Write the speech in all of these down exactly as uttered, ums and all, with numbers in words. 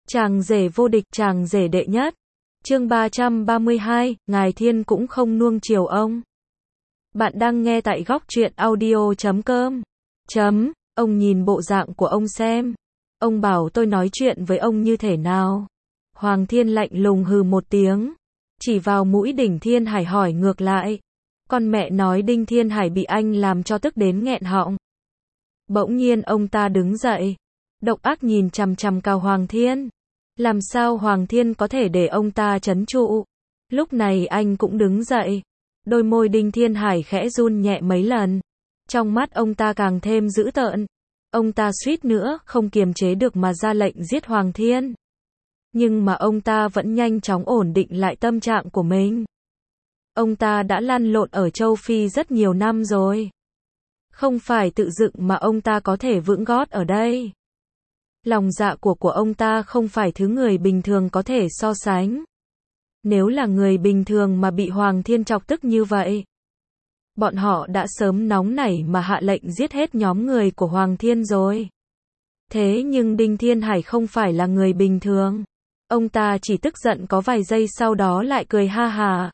Chàng rể vô địch, chàng rể đệ nhất. Chương ba trăm ba mươi hai, Ngài Thiên cũng không nuông chiều ông. Bạn đang nghe tại góc truyện audio chấm com. Chấm, ông nhìn bộ dạng của ông xem. Ông bảo tôi nói chuyện với ông như thế nào? Hoàng Thiên lạnh lùng hừ một tiếng, chỉ vào mũi Đinh Thiên Hải hỏi ngược lại. Con mẹ nói Đinh Thiên Hải bị anh làm cho tức đến nghẹn họng. Bỗng nhiên ông ta đứng dậy, độc ác nhìn chằm chằm Cao Hoàng Thiên. Làm sao Hoàng Thiên có thể để ông ta trấn trụ? Lúc này anh cũng đứng dậy. Đôi môi Đinh Thiên Hải khẽ run nhẹ mấy lần. Trong mắt ông ta càng thêm dữ tợn. Ông ta suýt nữa không kiềm chế được mà ra lệnh giết Hoàng Thiên. Nhưng mà ông ta vẫn nhanh chóng ổn định lại tâm trạng của mình. Ông ta đã lăn lộn ở châu Phi rất nhiều năm rồi. Không phải tự dựng mà ông ta có thể vững gót ở đây. Lòng dạ của của ông ta không phải thứ người bình thường có thể so sánh. Nếu là người bình thường mà bị Hoàng Thiên chọc tức như vậy, bọn họ đã sớm nóng nảy mà hạ lệnh giết hết nhóm người của Hoàng Thiên rồi. Thế nhưng Đinh Thiên Hải không phải là người bình thường. Ông ta chỉ tức giận có vài giây sau đó lại cười ha hà.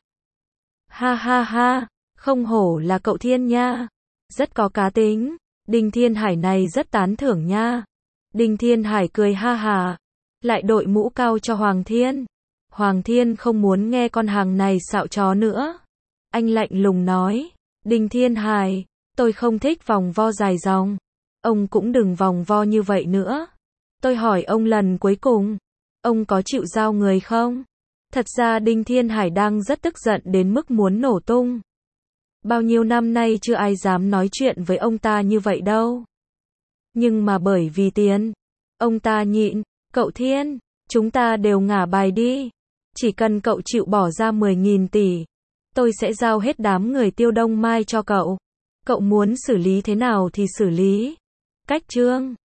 Ha ha ha, không hổ là cậu Thiên nha. Rất có cá tính. Đinh Thiên Hải này rất tán thưởng nha. Đinh Thiên Hải cười ha hà, lại đội mũ cao cho Hoàng Thiên. Hoàng Thiên không muốn nghe con hàng này xạo chó nữa. Anh lạnh lùng nói, Đinh Thiên Hải, tôi không thích vòng vo dài dòng. Ông cũng đừng vòng vo như vậy nữa. Tôi hỏi ông lần cuối cùng, ông có chịu giao người không? Thật ra Đinh Thiên Hải đang rất tức giận đến mức muốn nổ tung. Bao nhiêu năm nay chưa ai dám nói chuyện với ông ta như vậy đâu. Nhưng mà bởi vì tiền, ông ta nhịn. Cậu Thiên, chúng ta đều ngả bài đi. Chỉ cần cậu chịu bỏ ra mười nghìn tỷ, tôi sẽ giao hết đám người Tiêu Đông Mai cho cậu. Cậu muốn xử lý thế nào thì xử lý. Cách chương